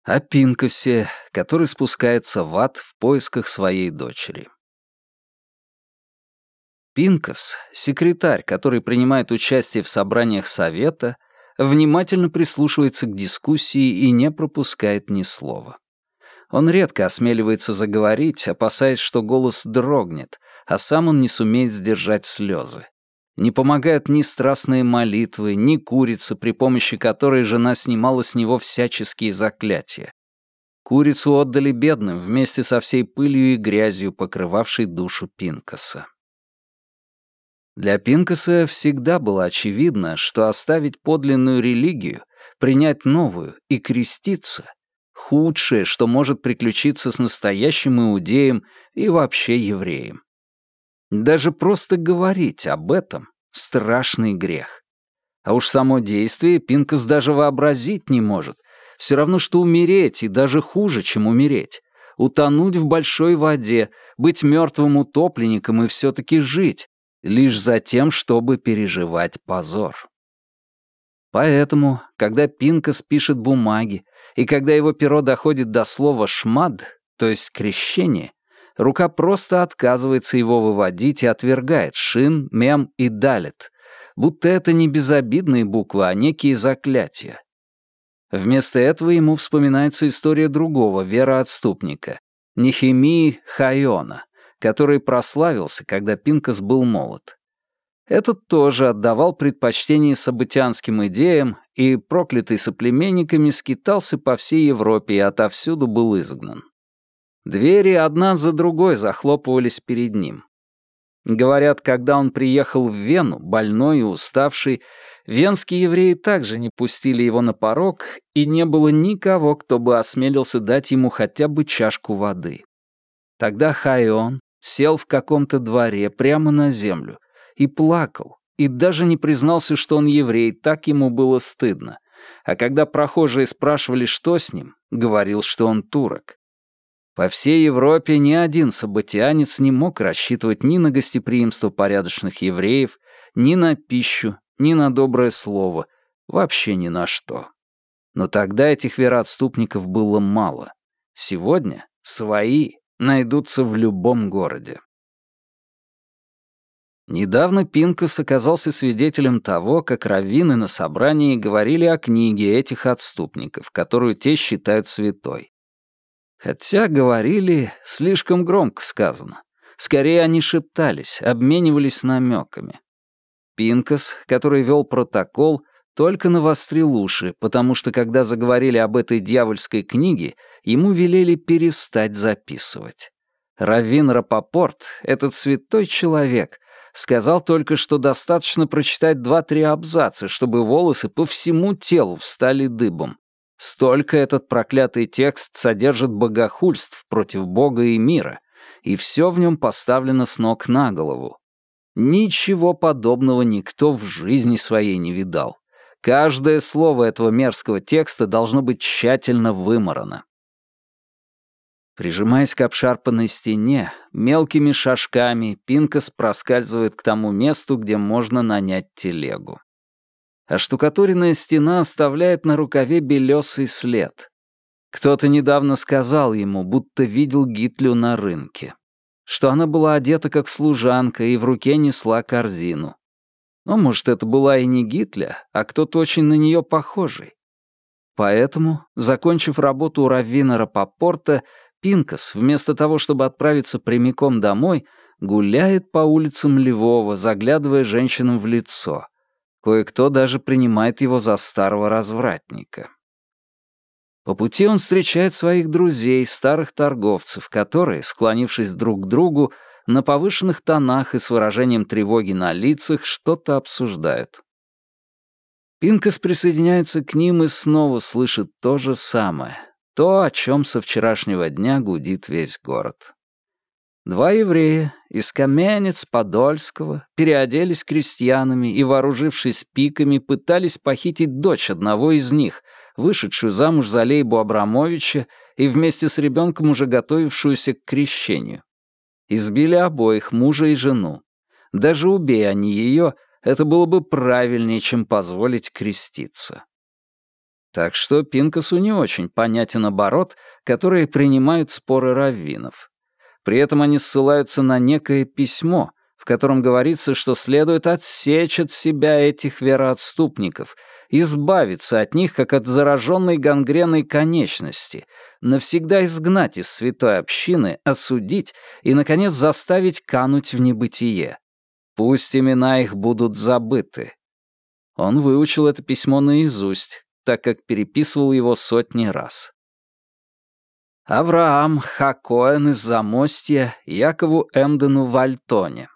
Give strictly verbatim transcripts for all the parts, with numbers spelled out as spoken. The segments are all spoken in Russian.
О Пинкасе, который спускается в ад в поисках своей дочери. Пинкас, секретарь, который принимает участие в собраниях совета, внимательно прислушивается к дискуссии и не пропускает ни слова. Он редко осмеливается заговорить, опасаясь, что голос дрогнет, а сам он не сумеет сдержать слезы. Не помогают ни страстные молитвы, ни курица, при помощи которой жена снимала с него всяческие заклятия. Курицу отдали бедным вместе со всей пылью и грязью, покрывавшей душу Пинкаса. Для Пинкаса всегда было очевидно, что оставить подлинную религию, принять новую и креститься — худшее, что может приключиться с настоящим иудеем и вообще евреем. Даже просто говорить об этом — страшный грех. А уж само действие Пинкас даже вообразить не может. Все равно, что умереть, и даже хуже, чем умереть. Утонуть в большой воде, быть мертвым утопленником и все-таки жить, лишь за тем, чтобы переживать позор. Поэтому, когда Пинкас пишет бумаги, и когда его перо доходит до слова «шмад», то есть крещение, рука просто отказывается его выводить и отвергает шин, мем и далет, будто это не безобидные буквы, а некие заклятия. Вместо этого ему вспоминается история другого вероотступника, Нехемии Хайона, который прославился, когда Пинкас был молод. Этот тоже отдавал предпочтение событианским идеям и, проклятый соплеменниками, скитался по всей Европе и отовсюду был изгнан. Двери одна за другой захлопывались перед ним. Говорят, когда он приехал в Вену, больной и уставший, венские евреи также не пустили его на порог, и не было никого, кто бы осмелился дать ему хотя бы чашку воды. Тогда Хайон сел в каком-то дворе прямо на землю и плакал, и даже не признался, что он еврей, так ему было стыдно. А когда прохожие спрашивали, что с ним, говорил, что он турок. По всей Европе ни один событианец не мог рассчитывать ни на гостеприимство порядочных евреев, ни на пищу, ни на доброе слово, вообще ни на что. Но тогда этих вероотступников было мало. Сегодня свои найдутся в любом городе. Недавно Пинкас оказался свидетелем того, как раввины на собрании говорили о книге этих отступников, которую те считают святой. Хотя говорили, слишком громко сказано. Скорее они шептались, обменивались намеками. Пинкас, который вел протокол, только навострил уши, потому что когда заговорили об этой дьявольской книге, ему велели перестать записывать. Раввин Рапопорт, этот святой человек, сказал только, что достаточно прочитать два-три абзаца, чтобы волосы по всему телу встали дыбом. Столько этот проклятый текст содержит богохульств против Бога и мира, и все в нем поставлено с ног на голову. Ничего подобного никто в жизни своей не видал. Каждое слово этого мерзкого текста должно быть тщательно вымарано. Прижимаясь к обшарпанной стене, мелкими шажками Пинкас проскальзывает к тому месту, где можно нанять телегу. Оштукатуренная стена оставляет на рукаве белесый след. Кто-то недавно сказал ему, будто видел Гитлю на рынке, что она была одета как служанка и в руке несла корзину. Но, может, это была и не Гитля, а кто-то очень на нее похожий. Поэтому, закончив работу у раввина Рапопорта, Пинкас, вместо того, чтобы отправиться прямиком домой, гуляет по улицам Львова, заглядывая женщинам в лицо. Кое-кто даже принимает его за старого развратника. По пути он встречает своих друзей, старых торговцев, которые, склонившись друг к другу, на повышенных тонах и с выражением тревоги на лицах что-то обсуждают. Пинкас присоединяется к ним и снова слышит то же самое, то, о чем со вчерашнего дня гудит весь город. Два еврея из Каменец-Подольского переоделись крестьянами и, вооружившись пиками, пытались похитить дочь одного из них, вышедшую замуж за Лейбу Абрамовича и вместе с ребенком уже готовившуюся к крещению. Избили обоих, мужа и жену. Даже убей они ее, это было бы правильнее, чем позволить креститься. Так что Пинкасу не очень понятен оборот, который принимают споры раввинов. При этом они ссылаются на некое письмо, в котором говорится, что следует отсечь от себя этих вероотступников, избавиться от них, как от зараженной гангреной конечности, навсегда изгнать из святой общины, осудить и, наконец, заставить кануть в небытие. Пусть имена их будут забыты. Он выучил это письмо наизусть, так как переписывал его сотни раз. Авраам Ха Коэн из Замостья Якову Эмдену в Альтоне.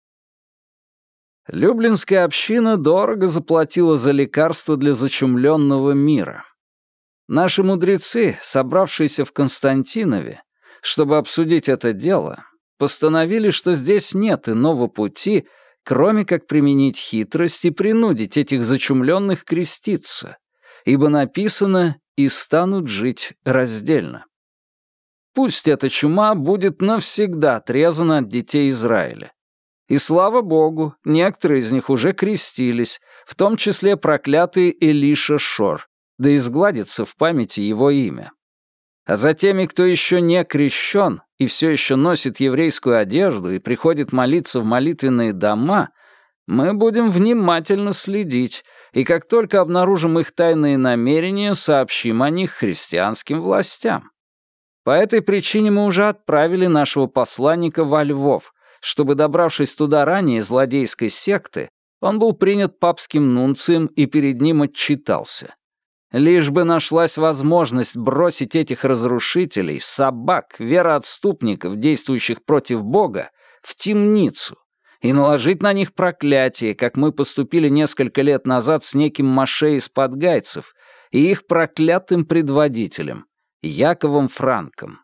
Люблинская община дорого заплатила за лекарства для зачумленного мира. Наши мудрецы, собравшиеся в Константинове, чтобы обсудить это дело, постановили, что здесь нет иного пути, кроме как применить хитрость и принудить этих зачумленных креститься, ибо написано «и станут жить раздельно». Пусть эта чума будет навсегда отрезана от детей Израиля. И слава богу, некоторые из них уже крестились, в том числе проклятый Элиша Шор, да изгладится в памяти его имя. А за теми, кто еще не крещен и все еще носит еврейскую одежду и приходит молиться в молитвенные дома, мы будем внимательно следить, и как только обнаружим их тайные намерения, сообщим о них христианским властям. По этой причине мы уже отправили нашего посланника во Львов, чтобы, добравшись туда ранее злодейской секты, он был принят папским нунцием и перед ним отчитался. Лишь бы нашлась возможность бросить этих разрушителей, собак, вероотступников, действующих против Бога, в темницу и наложить на них проклятие, как мы поступили несколько лет назад с неким Моше из Подгайцев и их проклятым предводителем, Яковом Франком.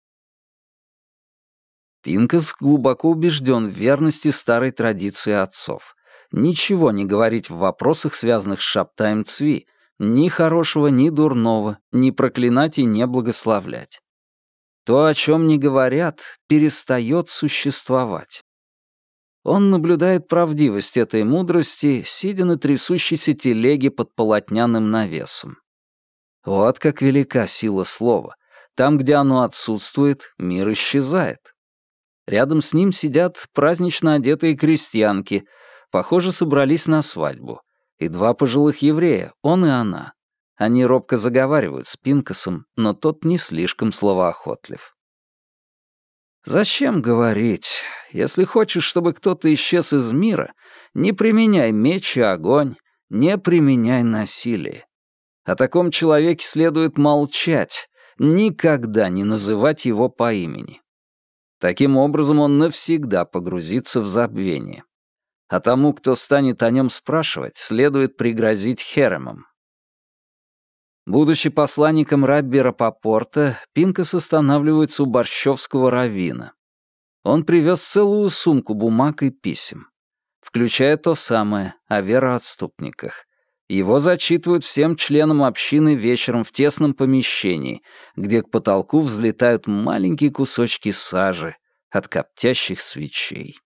Пинкас глубоко убежден в верности старой традиции отцов. Ничего не говорить в вопросах, связанных с Шабтаем Цви, ни хорошего, ни дурного, ни проклинать и не благословлять. То, о чем не говорят, перестает существовать. Он наблюдает правдивость этой мудрости, сидя на трясущейся телеге под полотняным навесом. Вот как велика сила слова. Там, где оно отсутствует, мир исчезает. Рядом с ним сидят празднично одетые крестьянки, похоже, собрались на свадьбу, и два пожилых еврея, он и она. Они робко заговаривают с Пинкасом, но тот не слишком словоохотлив. Зачем говорить? Если хочешь, чтобы кто-то исчез из мира, не применяй меч и огонь, не применяй насилие. О таком человеке следует молчать, никогда не называть его по имени. Таким образом, он навсегда погрузится в забвение. А тому, кто станет о нем спрашивать, следует пригрозить херемом. Будучи посланником рабби Рапопорта, Пинкас останавливается у борщевского раввина. Он привез целую сумку бумаг и писем, включая то самое о вероотступниках. Его зачитывают всем членам общины вечером в тесном помещении, где к потолку взлетают маленькие кусочки сажи от коптящих свечей.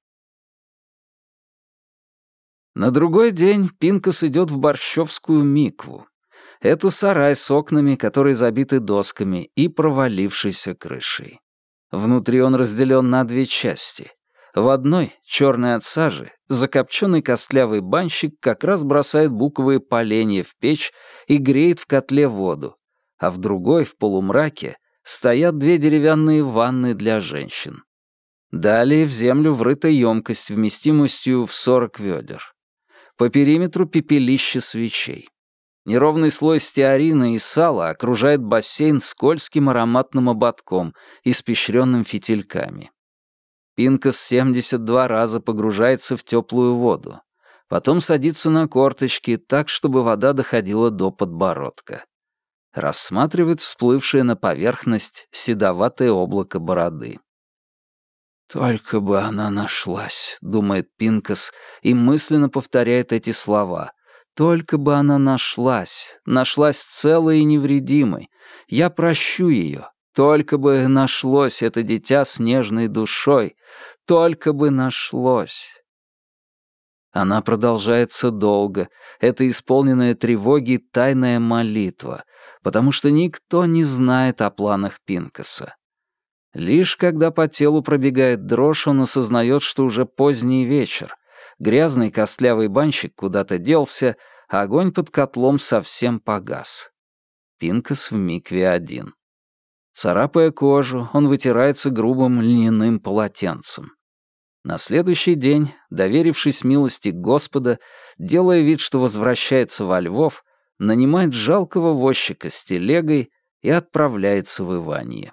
На другой день Пинкас идет в борщевскую микву. Это сарай с окнами, которые забиты досками, и провалившейся крышей. Внутри он разделен на две части. В одной, черной от сажи, закопченный костлявый банщик как раз бросает буковые поленья в печь и греет в котле воду, а в другой, в полумраке, стоят две деревянные ванны для женщин. Далее в землю врыта емкость вместимостью в сорок ведер. По периметру пепелище свечей. Неровный слой стеарина и сала окружает бассейн скользким ароматным ободком, испещренным фитильками. Пинкас семьдесят два раза погружается в теплую воду. Потом садится на корточки так, чтобы вода доходила до подбородка. Рассматривает всплывшее на поверхность седоватое облако бороды. «Только бы она нашлась», — думает Пинкас и мысленно повторяет эти слова. «Только бы она нашлась, нашлась целой и невредимой. Я прощу ее. Только бы нашлось это дитя с нежной душой. Только бы нашлось». Она продолжается долго. Это исполненная тревоги тайная молитва, потому что никто не знает о планах Пинкаса. Лишь когда по телу пробегает дрожь, он осознает, что уже поздний вечер. Грязный костлявый банщик куда-то делся, а огонь под котлом совсем погас. Пинкас в микве один. Царапая кожу, он вытирается грубым льняным полотенцем. На следующий день, доверившись милости Господа, делая вид, что возвращается во Львов, нанимает жалкого возчика с телегой и отправляется в Иванье.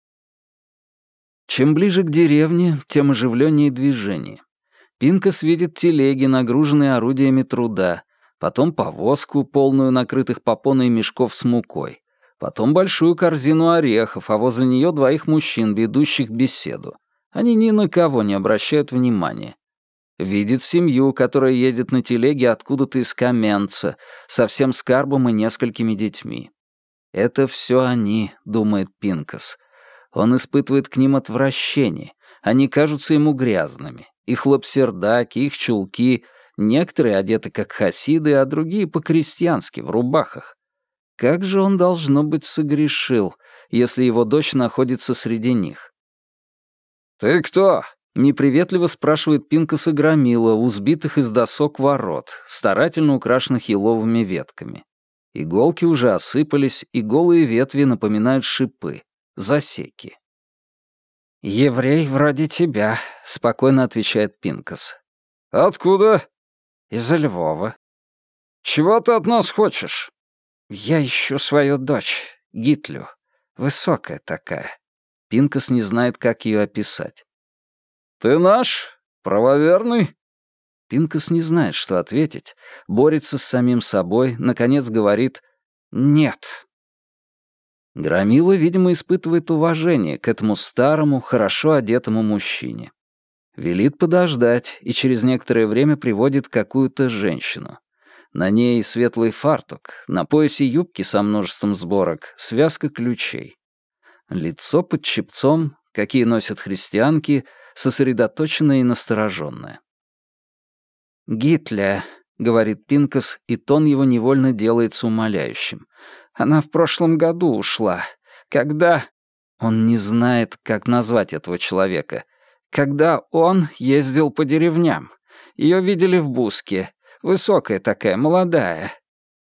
Чем ближе к деревне, тем оживленнее движение. Пинкас видит телеги, нагруженные орудиями труда, потом повозку, полную накрытых попоной мешков с мукой, потом большую корзину орехов, а возле нее двоих мужчин, ведущих беседу. Они ни на кого не обращают внимания. Видит семью, которая едет на телеге откуда-то из Каменца, со всем скарбом и несколькими детьми. «Это все они», — думает Пинкас. Он испытывает к ним отвращение. Они кажутся ему грязными. Их лапсердаки, их чулки, некоторые одеты как хасиды, а другие по-крестьянски, в рубахах. Как же он, должно быть, согрешил, если его дочь находится среди них? «Ты кто?» — неприветливо спрашивает Пинкаса громила у сбитых из досок ворот, старательно украшенных еловыми ветками. Иголки уже осыпались, и голые ветви напоминают шипы, засеки. «Еврей вроде тебя», — спокойно отвечает Пинкас. «Откуда?» «Из Львова». «Чего ты от нас хочешь?» «Я ищу свою дочь, Гитлю. Высокая такая». Пинкас не знает, как ее описать. «Ты наш? Правоверный?» Пинкас не знает, что ответить, борется с самим собой, наконец говорит «нет». Громила, видимо, испытывает уважение к этому старому, хорошо одетому мужчине. Велит подождать и через некоторое время приводит какую-то женщину. На ней светлый фартук, на поясе юбки со множеством сборок, связка ключей. Лицо под чепцом, какие носят христианки, сосредоточенное и настороженное. «Гитля», — говорит Пинкас, и тон его невольно делается умоляющим. «Она в прошлом году ушла. Когда...» Он не знает, как назвать этого человека. «Когда он ездил по деревням. Ее видели в Буске. Высокая такая, молодая».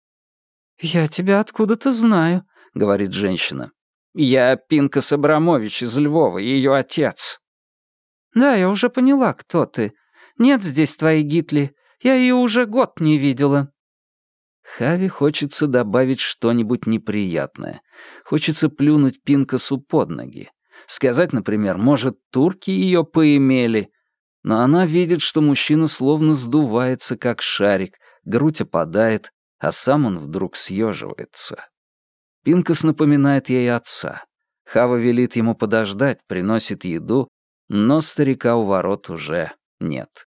«Я тебя откуда-то знаю», — говорит женщина. «Я Пинкас Абрамович из Львова, ее отец». «Да, я уже поняла, кто ты. Нет здесь твоей Гитли. Я ее уже год не видела». Хави хочется добавить что-нибудь неприятное. Хочется плюнуть Пинкасу под ноги. Сказать, например, может, турки ее поимели. Но она видит, что мужчина словно сдувается, как шарик, грудь опадает, а сам он вдруг съеживается. Пинкас напоминает ей отца. Хава велит ему подождать, приносит еду, но старика у ворот уже нет.